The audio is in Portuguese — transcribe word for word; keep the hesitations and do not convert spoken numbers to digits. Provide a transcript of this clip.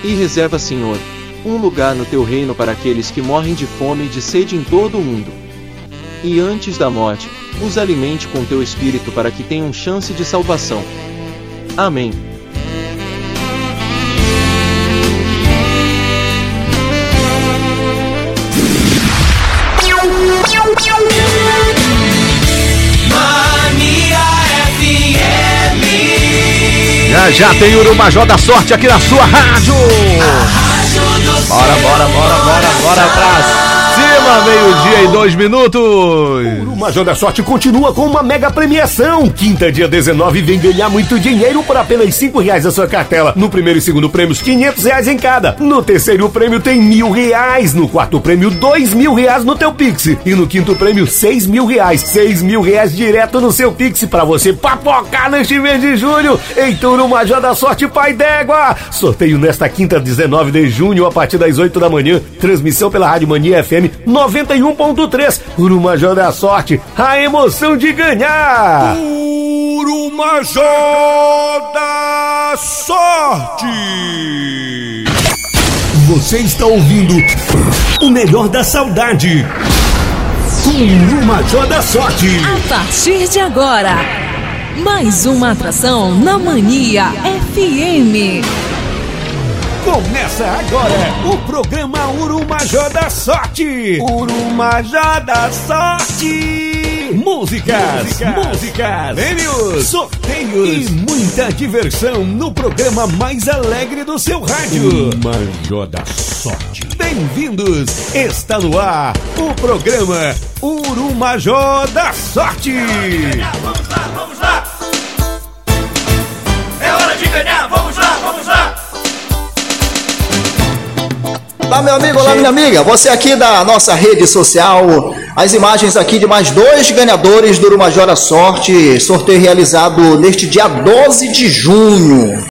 E reserva, Senhor, um lugar no teu reino para aqueles que morrem de fome e de sede em todo o mundo. E antes da morte, os alimente com teu Espírito para que tenham chance de salvação. Amém. Já já tem Urumajó da Sorte aqui na sua rádio. Bora, bora, bora, bora, bora pra cima, meio-dia e dois minutos. O Urumajó da Sorte continua com uma mega premiação. Quinta, dia dezenove, vem ganhar muito dinheiro por apenas cinco reais a sua cartela. No primeiro e segundo prêmios, quinhentos reais em cada. No terceiro prêmio tem mil reais. No quarto prêmio, dois mil reais no teu Pix. E no quinto prêmio, seis mil reais. Seis mil reais direto no seu Pix pra você papocar neste mês de julho. Então, Urumajó da Sorte, pai d'égua. Sorteio nesta quinta, dezenove de junho, a partir das oito da manhã. Transmissão pela Rádio Mania F M noventa e um ponto três. Urumajó da Sorte, a emoção de ganhar. Urumajó da Sorte. Você está ouvindo o melhor da saudade com o Urumajó da Sorte. A partir de agora, mais uma atração na Mania F M. Começa agora o programa Urumajó da Sorte. Urumajó da Sorte. Músicas, músicas, músicas, prêmios, sorteios e muita diversão no programa mais alegre do seu rádio. Urumajó da Sorte. Bem-vindos, está no ar o programa Urumajó da Sorte. Vamos lá, vamos lá. É hora de ganhar, vamos lá, vamos lá. Olá, meu amigo, olá, minha amiga, você aqui da nossa rede social, as imagens aqui de mais dois ganhadores do Urumajó da Sorte, sorteio realizado neste dia doze de junho.